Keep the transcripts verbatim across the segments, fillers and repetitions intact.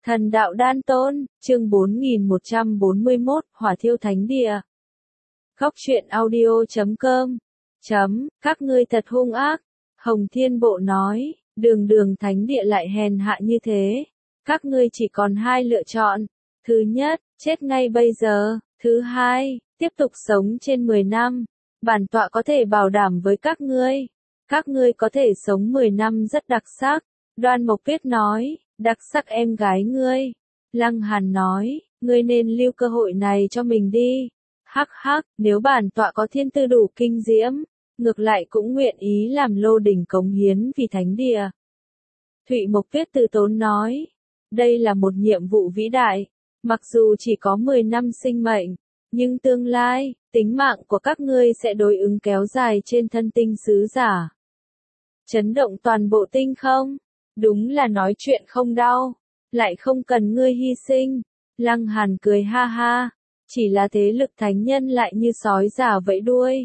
Thần đạo đan tôn, chương bốn nghìn một trăm bốn mươi mốt, hỏa thiêu thánh địa. Góc truyện audio chấm com. Chấm, các ngươi thật hung ác. Hồng Thiên Bộ nói, đường đường thánh địa lại hèn hạ như thế. Các ngươi chỉ còn hai lựa chọn. Thứ nhất, chết ngay bây giờ. Thứ hai, tiếp tục sống trên mười năm. Bản tọa có thể bảo đảm với các ngươi. Các ngươi có thể sống mười năm rất đặc sắc. Đoan Mộc Tuyết nói, đặc sắc em gái ngươi. Lăng Hàn nói, ngươi nên lưu cơ hội này cho mình đi. Hắc hắc, nếu bản tọa có thiên tư đủ kinh diễm, ngược lại cũng nguyện ý làm lô đỉnh cống hiến vì thánh địa. Thụy Mộc Tuyết từ tốn nói, đây là một nhiệm vụ vĩ đại, mặc dù chỉ có mười năm sinh mệnh, nhưng tương lai, tính mạng của các ngươi sẽ đối ứng kéo dài trên thân tinh sứ giả. Chấn động toàn bộ tinh không? Đúng là nói chuyện không đau, lại không cần ngươi hy sinh. Lăng Hàn cười ha ha, chỉ là thế lực thánh nhân lại như sói già vẫy đuôi.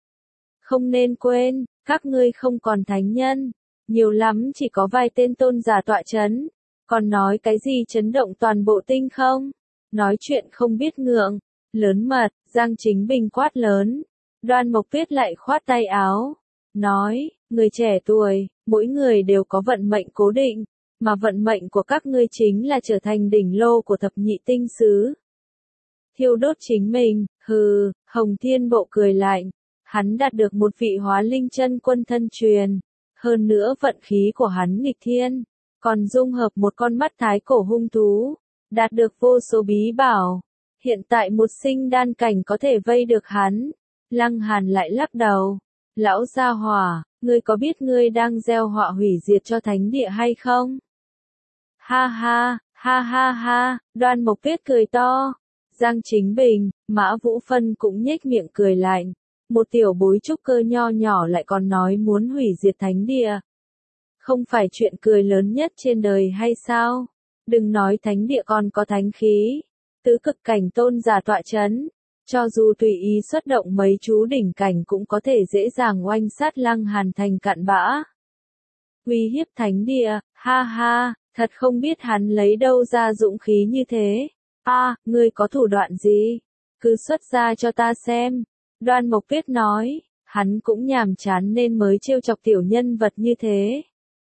Không nên quên, các ngươi không còn thánh nhân, nhiều lắm chỉ có vài tên tôn giả tọa chấn, còn nói cái gì chấn động toàn bộ tinh không? Nói chuyện không biết ngượng, lớn mật, Giang Chính Bình quát lớn. Đoan Mộc Tuyết lại khoát tay áo, nói, người trẻ tuổi, mỗi người đều có vận mệnh cố định, mà vận mệnh của các ngươi chính là trở thành đỉnh lô của thập nhị tinh sứ. Thiêu đốt chính mình, hừ, Hồng Thiên Bộ cười lạnh, hắn đạt được một vị hóa linh chân quân thân truyền, hơn nữa vận khí của hắn nghịch thiên, còn dung hợp một con mắt thái cổ hung thú, đạt được vô số bí bảo, hiện tại một sinh đan cảnh có thể vây được hắn. Lăng Hàn lại lắc đầu, lão gia hỏa, ngươi có biết ngươi đang gieo họa hủy diệt cho thánh địa hay không? Ha ha, ha ha ha, Đoan Mộc Tuyết cười to. Giang Chính Bình, Mã Vũ Phân cũng nhếch miệng cười lạnh. Một tiểu bối trúc cơ nho nhỏ lại còn nói muốn hủy diệt thánh địa. Không phải chuyện cười lớn nhất trên đời hay sao? Đừng nói thánh địa còn có thánh khí. Tứ cực cảnh tôn giả tọa chấn. Cho dù tùy ý xuất động mấy chú đỉnh cảnh cũng có thể dễ dàng oanh sát Lăng Hàn thành cặn bã. Uy hiếp thánh địa, ha ha, thật không biết hắn lấy đâu ra dũng khí như thế. A, à, ngươi có thủ đoạn gì? Cứ xuất ra cho ta xem. Đoan Mộc Tuyết nói, hắn cũng nhàm chán nên mới trêu chọc tiểu nhân vật như thế.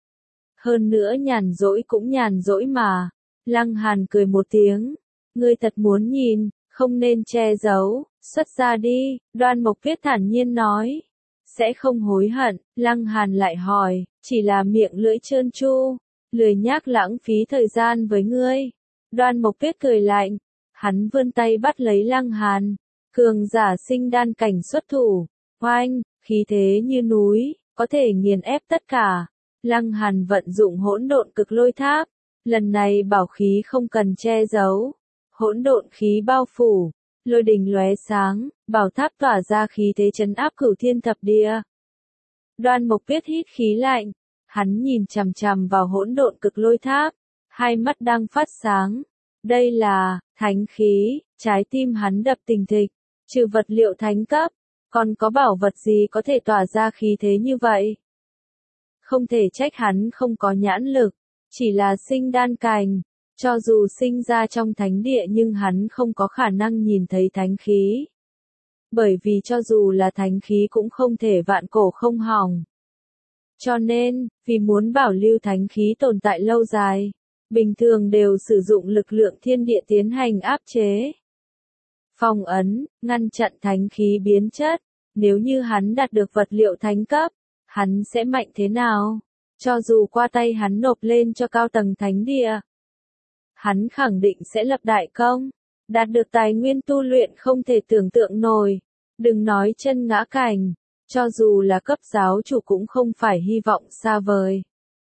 Hơn nữa nhàn rỗi cũng nhàn rỗi mà. Lăng Hàn cười một tiếng, ngươi thật muốn nhìn, không nên che giấu, xuất ra đi. Đoan Mộc Tuyết thản nhiên nói, sẽ không hối hận. Lăng Hàn lại hỏi, chỉ là miệng lưỡi trơn tru, lười nhác lãng phí thời gian với ngươi. Đoan Mộc Tuyết cười lạnh, hắn vươn tay bắt lấy Lăng Hàn, cường giả sinh đan cảnh xuất thủ, oanh, khí thế như núi, có thể nghiền ép tất cả. Lăng Hàn vận dụng hỗn độn cực lôi tháp, lần này bảo khí không cần che giấu, hỗn độn khí bao phủ, lôi đình lóe sáng, bảo tháp tỏa ra khí thế trấn áp cửu thiên thập địa. Đoan Mộc Tuyết hít khí lạnh, hắn nhìn chằm chằm vào hỗn độn cực lôi tháp, hai mắt đang phát sáng. Đây là thánh khí, trái tim hắn đập thình thịch, trừ vật liệu thánh cấp, còn có bảo vật gì có thể tỏa ra khí thế như vậy? Không thể trách hắn không có nhãn lực, chỉ là sinh đan cảnh, cho dù sinh ra trong thánh địa nhưng hắn không có khả năng nhìn thấy thánh khí. Bởi vì cho dù là thánh khí cũng không thể vạn cổ không hỏng. Cho nên, vì muốn bảo lưu thánh khí tồn tại lâu dài, bình thường đều sử dụng lực lượng thiên địa tiến hành áp chế. Phong ấn, ngăn chặn thánh khí biến chất, nếu như hắn đạt được vật liệu thánh cấp, hắn sẽ mạnh thế nào? Cho dù qua tay hắn nộp lên cho cao tầng thánh địa, hắn khẳng định sẽ lập đại công, đạt được tài nguyên tu luyện không thể tưởng tượng nổi, đừng nói chân ngã cảnh, cho dù là cấp giáo chủ cũng không phải hy vọng xa vời.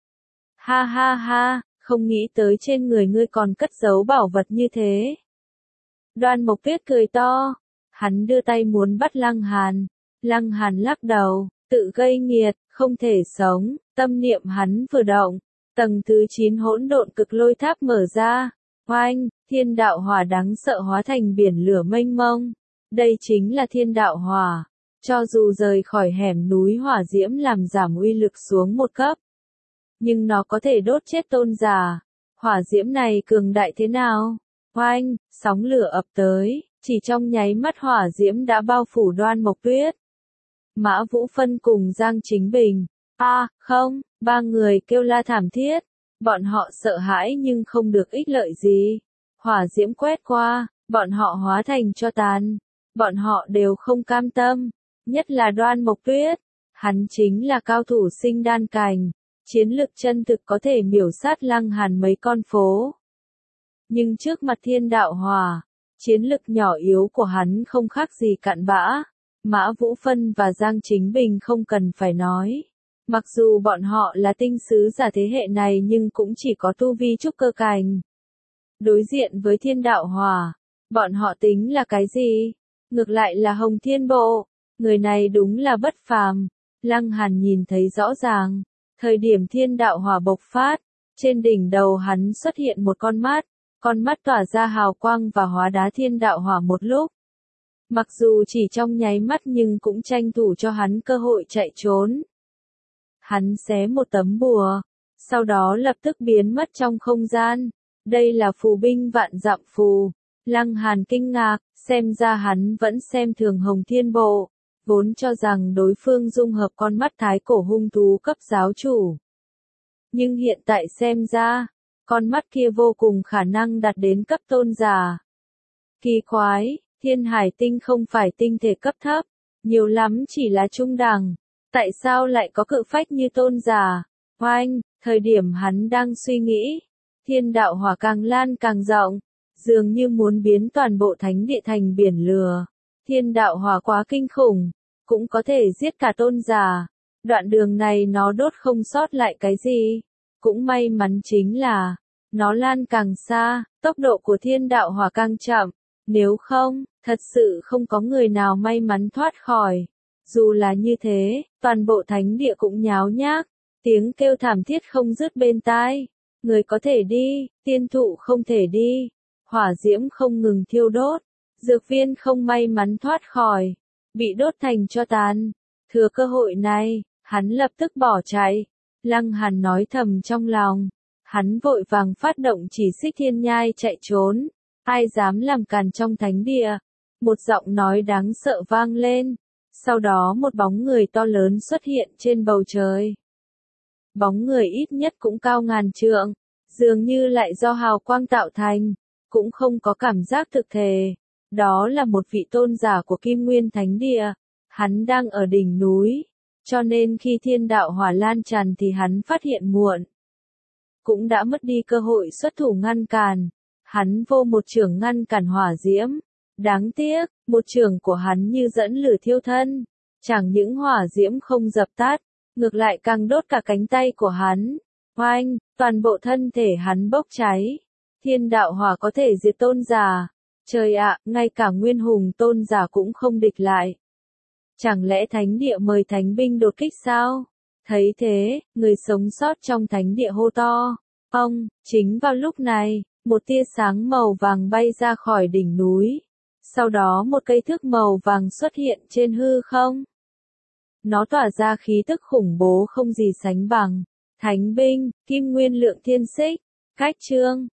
Ha ha ha, không nghĩ tới trên người ngươi còn cất giấu bảo vật như thế. Đoan Mộc Tuyết cười to, hắn đưa tay muốn bắt Lăng Hàn, Lăng Hàn lắc đầu, tự gây nghiệt, không thể sống, tâm niệm hắn vừa động, tầng thứ chín hỗn độn cực lôi tháp mở ra, oanh, thiên đạo hỏa đáng sợ hóa thành biển lửa mênh mông, đây chính là thiên đạo hỏa, cho dù rời khỏi hẻm núi hỏa diễm làm giảm uy lực xuống một cấp, nhưng nó có thể đốt chết tôn giả, Hỏa diễm này cường đại thế nào? Oanh, sóng lửa ập tới, chỉ trong nháy mắt hỏa diễm đã bao phủ Đoan Mộc Tuyết. Mã Vũ Phân cùng Giang Chính Bình, a à, không, ba người kêu la thảm thiết, bọn họ sợ hãi nhưng không được ích lợi gì. Hỏa diễm quét qua, bọn họ hóa thành tro tàn, bọn họ đều không cam tâm, nhất là Đoan Mộc Tuyết, hắn chính là cao thủ sinh đan cảnh, chiến lực chân thực có thể miểu sát Lăng Hàn mấy con phố. Nhưng trước mặt thiên đạo hỏa, chiến lực nhỏ yếu của hắn không khác gì cặn bã. Mã Vũ Phân và Giang Chính Bình không cần phải nói. Mặc dù bọn họ là tinh sứ giả thế hệ này nhưng cũng chỉ có tu vi trúc cơ cảnh. Đối diện với thiên đạo hỏa, bọn họ tính là cái gì? Ngược lại là Hồng Thiên Bộ, người này đúng là bất phàm. Lăng Hàn nhìn thấy rõ ràng, thời điểm thiên đạo hỏa bộc phát, trên đỉnh đầu hắn xuất hiện một con mắt, con mắt tỏa ra hào quang và hóa đá thiên đạo hỏa một lúc. Mặc dù chỉ trong nháy mắt nhưng cũng tranh thủ cho hắn cơ hội chạy trốn. Hắn xé một tấm bùa, sau đó lập tức biến mất trong không gian. Đây là phù binh vạn dặm phù. Lăng Hàn kinh ngạc, xem ra hắn vẫn xem thường Hồng Thiên Bộ, vốn cho rằng đối phương dung hợp con mắt thái cổ hung thú cấp giáo chủ. Nhưng hiện tại xem ra, con mắt kia vô cùng khả năng đạt đến cấp tôn giả. Kỳ quái, Thiên Hải Tinh không phải tinh thể cấp thấp, nhiều lắm chỉ là trung đẳng, tại sao lại có cự phách như tôn giả? Oanh, thời điểm hắn đang suy nghĩ, thiên đạo hỏa càng lan càng rộng, dường như muốn biến toàn bộ thánh địa thành biển lửa. Thiên đạo hỏa quá kinh khủng, cũng có thể giết cả tôn giả. Đoạn đường này nó đốt không sót lại cái gì. Cũng may mắn chính là, nó lan càng xa, tốc độ của thiên đạo hỏa càng chậm. Nếu không, thật sự không có người nào may mắn thoát khỏi. Dù là như thế, toàn bộ thánh địa cũng nháo nhác. Tiếng kêu thảm thiết không dứt bên tai. Người có thể đi, tiên thụ không thể đi. Hỏa diễm không ngừng thiêu đốt. Dược viên không may mắn thoát khỏi. Bị đốt thành tro tàn. Thừa cơ hội này, hắn lập tức bỏ chạy. Lăng Hàn nói thầm trong lòng. Hắn vội vàng phát động chỉ xích thiên nhai chạy trốn. Ai dám làm càn trong thánh địa? Một giọng nói đáng sợ vang lên. Sau đó một bóng người to lớn xuất hiện trên bầu trời. Bóng người ít nhất cũng cao ngàn trượng, dường như lại do hào quang tạo thành, cũng không có cảm giác thực thể. Đó là một vị tôn giả của Kim Nguyên Thánh Địa. Hắn đang ở đỉnh núi, cho nên khi thiên đạo hỏa lan tràn thì hắn phát hiện muộn. Cũng đã mất đi cơ hội xuất thủ ngăn cản. Hắn vô một chưởng ngăn cản hỏa diễm. Đáng tiếc, một chưởng của hắn như dẫn lửa thiêu thân. Chẳng những hỏa diễm không dập tắt, ngược lại càng đốt cả cánh tay của hắn. Oanh, toàn bộ thân thể hắn bốc cháy. Thiên đạo hỏa có thể diệt tôn giả. Trời ạ, ngay cả nguyên hùng tôn giả cũng không địch lại. Chẳng lẽ thánh địa mời thánh binh đột kích sao? Thấy thế, người sống sót trong thánh địa hô to. Ông, chính vào lúc này, một tia sáng màu vàng bay ra khỏi đỉnh núi. Sau đó một cây thước màu vàng xuất hiện trên hư không. Nó tỏa ra khí tức khủng bố không gì sánh bằng. Thánh binh, kim nguyên lượng thiên xích, cách chương.